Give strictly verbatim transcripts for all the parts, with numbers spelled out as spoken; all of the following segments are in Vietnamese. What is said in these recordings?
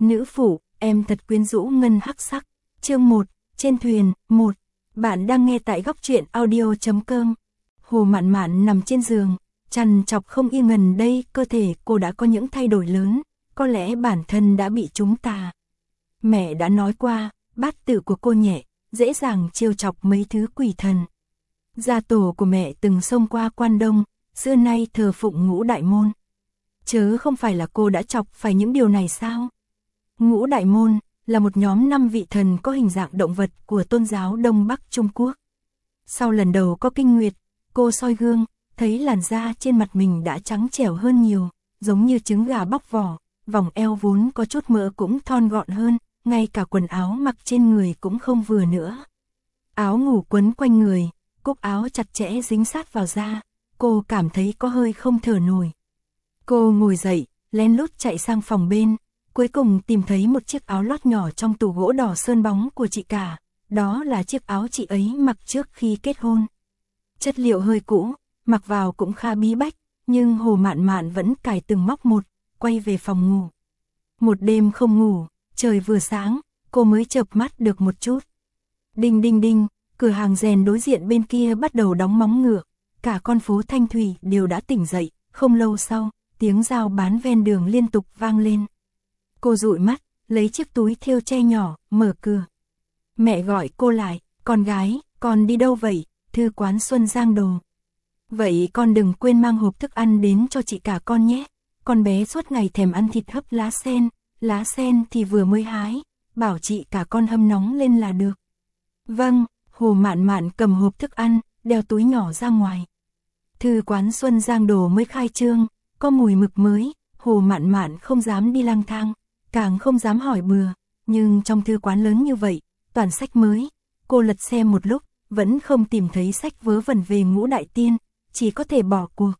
Nữ phụ, em thật quyến rũ ngân hắc sắc. Chương một, trên thuyền, một. Bạn đang nghe tại góc truyện audio chấm com. Hồ Mạn Mạn nằm trên giường, trằn trọc không yên. Gần đây cơ thể cô đã có những thay đổi lớn, có lẽ bản thân đã bị trúng tà. Mẹ đã nói qua, bát tự của cô nhẹ, dễ dàng trêu chọc mấy thứ quỷ thần. Gia tổ của mẹ từng xông qua Quan Đông, xưa nay thờ phụng Ngũ Đại Môn. Chớ không phải là cô đã chọc phải những điều này sao? Ngũ Đại Môn là một nhóm năm vị thần có hình dạng động vật của tôn giáo Đông Bắc Trung Quốc. Sau lần đầu có kinh nguyệt, cô soi gương, thấy làn da trên mặt mình đã trắng trẻo hơn nhiều, giống như trứng gà bóc vỏ, vòng eo vốn có chút mỡ cũng thon gọn hơn, ngay cả quần áo mặc trên người cũng không vừa nữa. Áo ngủ quấn quanh người, cúc áo chặt chẽ dính sát vào da, cô cảm thấy có hơi không thở nổi. Cô ngồi dậy, lén lút chạy sang phòng bên, cuối cùng tìm thấy một chiếc áo lót nhỏ trong tủ gỗ đỏ sơn bóng của chị cả, đó là chiếc áo chị ấy mặc trước khi kết hôn. Chất liệu hơi cũ, mặc vào cũng khá bí bách, nhưng Hồ Mạn Mạn vẫn cài từng móc một, quay về phòng ngủ. Một đêm không ngủ, trời vừa sáng, cô mới chợp mắt được một chút. Đinh đinh đinh, cửa hàng rèn đối diện bên kia bắt đầu đóng móng ngựa, cả con phố Thanh Thủy đều đã tỉnh dậy, không lâu sau, tiếng giao bán ven đường liên tục vang lên. Cô dụi mắt, lấy chiếc túi thêu tre nhỏ, mở cửa. Mẹ gọi cô lại, con gái, con đi đâu vậy? Thư quán Xuân Giang đồ. Vậy con đừng quên mang hộp thức ăn đến cho chị cả con nhé. Con bé suốt ngày thèm ăn thịt hấp lá sen, lá sen thì vừa mới hái, bảo chị cả con hâm nóng lên là được. Vâng, Hồ Mạn Mạn cầm hộp thức ăn, đeo túi nhỏ ra ngoài. Thư quán Xuân Giang đồ mới khai trương, có mùi mực mới, Hồ Mạn Mạn không dám đi lang thang, càng không dám hỏi bừa, nhưng trong thư quán lớn như vậy, toàn sách mới, cô lật xem một lúc, vẫn không tìm thấy sách vớ vẩn về Ngũ Đại Tiên, chỉ có thể bỏ cuộc.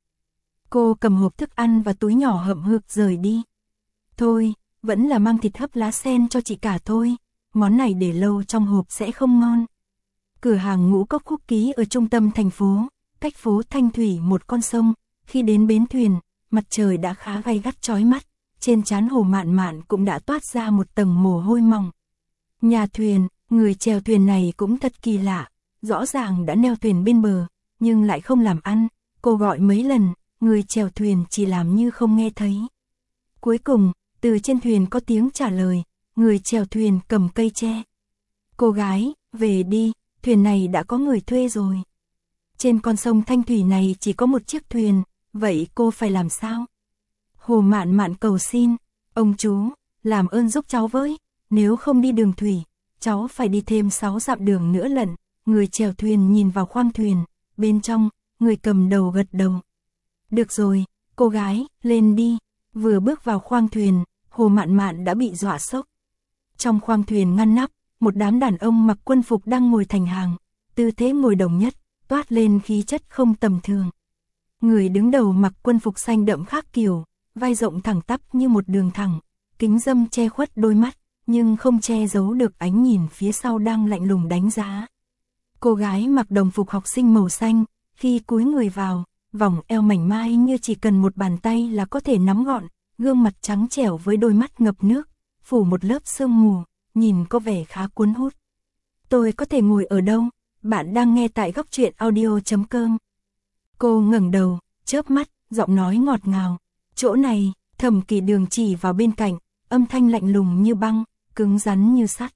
Cô cầm hộp thức ăn và túi nhỏ hậm hực rời đi. Thôi, vẫn là mang thịt hấp lá sen cho chị cả thôi, món này để lâu trong hộp sẽ không ngon. Cửa hàng Ngũ Cốc Khúc Ký ở trung tâm thành phố, cách phố Thanh Thủy một con sông, khi đến bến thuyền, mặt trời đã khá gay gắt chói mắt, trên trán Hồ Mạn Mạn cũng đã toát ra một tầng mồ hôi mỏng. Nhà thuyền, người chèo thuyền này cũng thật kỳ lạ, rõ ràng đã neo thuyền bên bờ, nhưng lại không làm ăn, cô gọi mấy lần, người chèo thuyền chỉ làm như không nghe thấy. Cuối cùng, từ trên thuyền có tiếng trả lời, người chèo thuyền cầm cây tre. Cô gái, về đi, thuyền này đã có người thuê rồi. Trên con sông Thanh Thủy này chỉ có một chiếc thuyền, vậy cô phải làm sao? Hồ Mạn Mạn cầu xin, ông chú, làm ơn giúp cháu với, nếu không đi đường thủy, cháu phải đi thêm sáu dặm đường nữa lận. Người chèo thuyền nhìn vào khoang thuyền, bên trong, người cầm đầu gật đầu. Được rồi, cô gái, lên đi. Vừa bước vào khoang thuyền, Hồ Mạn Mạn đã bị dọa sốc. Trong khoang thuyền ngăn nắp, một đám đàn ông mặc quân phục đang ngồi thành hàng, tư thế ngồi đồng nhất, toát lên khí chất không tầm thường. Người đứng đầu mặc quân phục xanh đậm khác kiểu, vai rộng thẳng tắp như một đường thẳng, kính râm che khuất đôi mắt, nhưng không che giấu được ánh nhìn phía sau đang lạnh lùng đánh giá. Cô gái mặc đồng phục học sinh màu xanh, khi cúi người vào, vòng eo mảnh mai như chỉ cần một bàn tay là có thể nắm gọn, gương mặt trắng trẻo với đôi mắt ngập nước, phủ một lớp sương mù, nhìn có vẻ khá cuốn hút. Tôi có thể ngồi ở đâu? Bạn đang nghe tại góc truyện audio chấm com. Cô ngẩng đầu, chớp mắt, giọng nói ngọt ngào. Chỗ này, Thẩm Kỳ Đường chỉ vào bên cạnh, âm thanh lạnh lùng như băng, cứng rắn như sắt.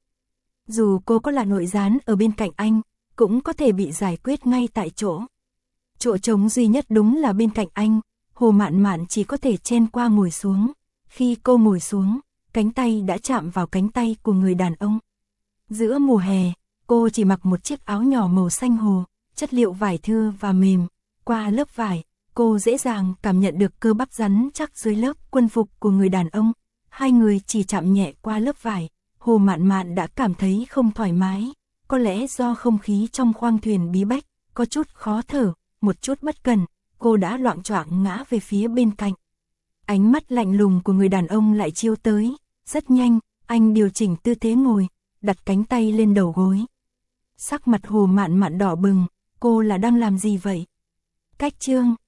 Dù cô có là nội gián ở bên cạnh anh, cũng có thể bị giải quyết ngay tại chỗ. Chỗ trống duy nhất đúng là bên cạnh anh, Hồ Mạn Mạn chỉ có thể chen qua ngồi xuống. Khi cô ngồi xuống, cánh tay đã chạm vào cánh tay của người đàn ông. Giữa mùa hè, cô chỉ mặc một chiếc áo nhỏ màu xanh hồ, chất liệu vải thưa và mềm. Qua lớp vải, cô dễ dàng cảm nhận được cơ bắp rắn chắc dưới lớp quân phục của người đàn ông. Hai người chỉ chạm nhẹ qua lớp vải, Hồ Mạn Mạn đã cảm thấy không thoải mái. Có lẽ do không khí trong khoang thuyền bí bách, có chút khó thở, một chút bất cẩn, cô đã loạng choạng ngã về phía bên cạnh. Ánh mắt lạnh lùng của người đàn ông lại chiếu tới, rất nhanh, anh điều chỉnh tư thế ngồi, đặt cánh tay lên đầu gối. Sắc mặt Hồ Mạn Mạn đỏ bừng, cô là đang làm gì vậy? Cách chương